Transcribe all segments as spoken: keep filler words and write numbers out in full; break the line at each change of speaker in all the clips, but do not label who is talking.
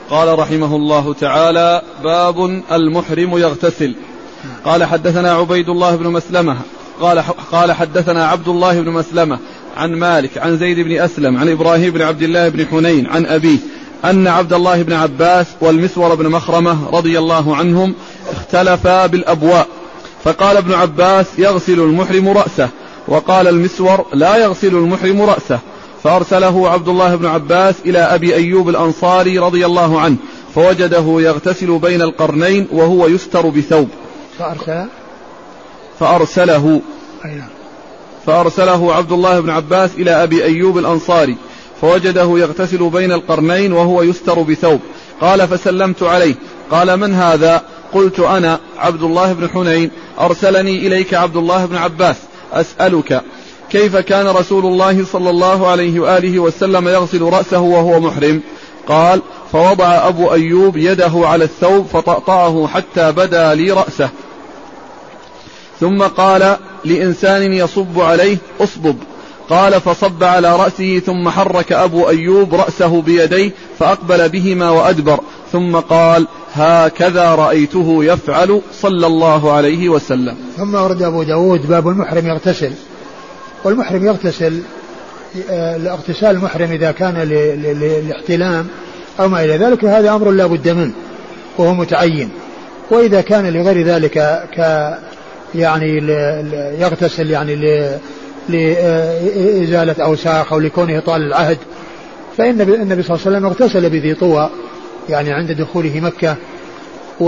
قال رحمه الله تعالى: باب المحرم يغتسل. قال حدثنا عبيد الله بن مسلمة قال قال حدثنا عبد الله بن مسلمة عن مالك عن زيد بن أسلم عن إبراهيم بن عبد الله بن حنين عن أبيه أن عبد الله بن عباس والمسور بن مخرمة رضي الله عنهم اختلفا بالأبواء، فقال ابن عباس: يغسل المحرم رأسه، وقال المسور: لا يغسل المحرم رأسه. فأرسله عبد الله بن عباس إلى أبي أيوب الأنصاري رضي الله عنه فوجده يغتسل بين القرنين وهو يستر بثوب.
فأرسل
فأرسله فأرسله عبد الله بن عباس إلى أبي أيوب الأنصاري فوجده يغتسل بين القرنين وهو يستر بثوب. قال: فسلمت عليه. قال: من هذا؟ قلت: أنا عبد الله بن حنين، أرسلني إليك عبد الله بن عباس أسألك كيف كان رسول الله صلى الله عليه وآله وسلم يغسل رأسه وهو محرم؟ قال: فوضع أبو أيوب يده على الثوب فطأطأه حتى بدا لي رأسه، ثم قال لإنسان يصب عليه: أصبب. قال: فصب على رأسه، ثم حرك أبو أيوب رأسه بيديه فأقبل بهما وأدبر، ثم قال: هكذا رأيته يفعل صلى الله عليه وسلم.
ثم ورد أبو داود باب المحرم يغتسل. والمحرم يغتسل، الاغتسال المحرم إذا كان للاحتلام أو ما إلى ذلك هذا أمر لا بد منه وهو متعين. وإذا كان لغير ذلك ك يعني يغتسل يعني لإزالة أوساخ أو لكونه طال العهد، فإن النبي صلى الله عليه وسلم اغتسل بذي طوى يعني عند دخوله مكة. و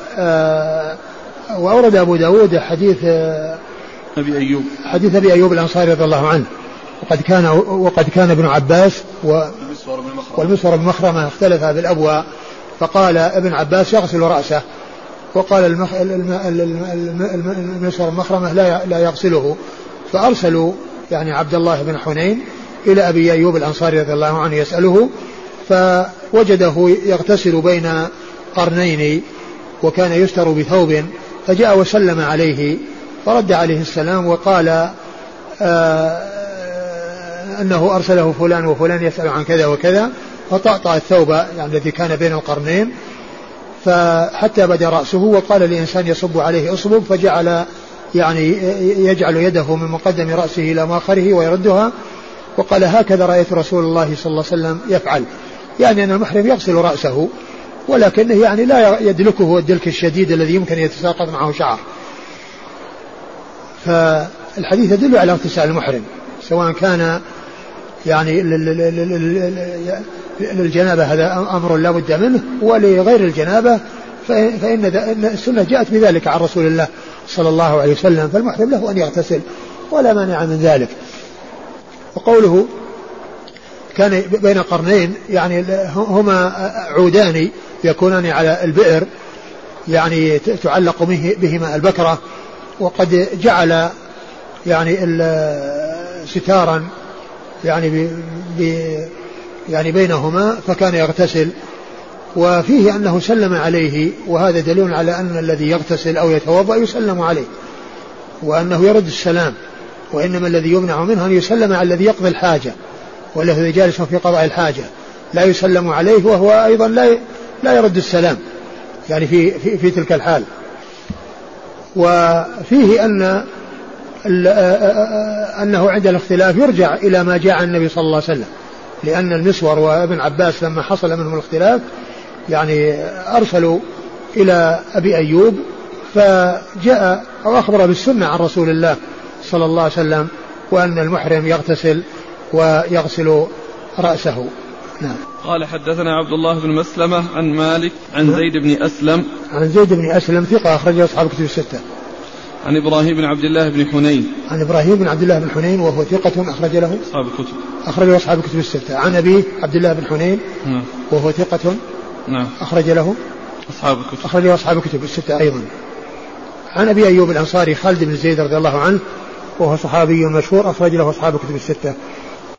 وأورد أبو داود حديث
أبي أيوب
حديث أبي أيوب الأنصاري رضي الله عنه، وقد كان وقد كان ابن عباس والمسور بن مخرمة اختلفا بالأبواء، فقال ابن عباس: يغسل رأسه، وقال المخ... المسور بن مخرمة لا لا يغسله. فأرسلوا يعني عبد الله بن حنين إلى أبي أيوب الأنصاري رضي الله عنه يسأله، فوجده يغتسل بين قرنين وكان يستر بثوب، فجاء وسلم عليه فرد عليه السلام وقال آه أنه أرسله فلان وفلان يسأل عن كذا وكذا، فطأطأ الثوب يعني الذي كان بين القرنين فحتى بدا رأسه، وقال لإنسان يصب عليه: أصبب، فجعل يعني يجعل يده من مقدم رأسه إلى مؤخره ويردها، وقال: هكذا رأيت رسول الله صلى الله عليه وسلم يفعل، يعني أن المحرم يغسل رأسه ولكنه يعني لا يدلكه الدلك الشديد الذي يمكن يتساقط معه شعر. فالحديث يدل على اغتسال المحرم سواء كان يعني للجنابة هذا أمر لا بد منه، ولغير الجنابة فإن السنة جاءت بذلك عن رسول الله صلى الله عليه وسلم، فالمحرم له أن يغتسل ولا مانع من ذلك. وقوله كان بين قرنين يعني هما عودان يكونان على البئر يعني تعلق بهما البكرة، وقد جعل يعني ستارا يعني ب ب يعني بينهما فكان يغتسل. وفيه أنه سلم عليه، وهذا دليل على أن الذي يغتسل أو يتوضأ يسلم عليه وأنه يرد السلام، وإنما الذي يمنع منه أن يسلم على الذي يقضي الحاجة والذي جالس في قضاء الحاجة، لا يسلم عليه وهو أيضا لا لا يرد السلام يعني في في, في تلك الحال. وفيه أن أنه عند الاختلاف يرجع إلى ما جاء عن النبي صلى الله عليه وسلم، لأن المسور وابن عباس لما حصل منهم الاختلاف يعني أرسلوا إلى أبي أيوب فجاء أو أخبر بالسنة عن رسول الله صلى الله عليه وسلم، وأن المحرم يغتسل ويغسل رأسه. نعم.
قال: حدثنا عبد الله بن مسلمة عن مالك عن زيد بن أسلم
عن زيد بن أسلم ثقة أخرجه أصحاب كتب الستة.
عن إبراهيم بن عبد الله بن حنين
عن إبراهيم بن عبد الله بن حنين وهو ثقة أخرج له
أصحاب الكتب
أخرج له أصحاب الكتب الستة. عن أبيه عبد الله بن حنين
نعم.
وهو ثقة
نعم.
أخرج له
أصحاب الكتب
أخرج له أصحاب الكتب الستة أيضا. عن أبي أيوب الأنصاري خالد بن زيد رضي الله عنه وهو صحابي مشهور أخرج له أصحاب الكتب الستة.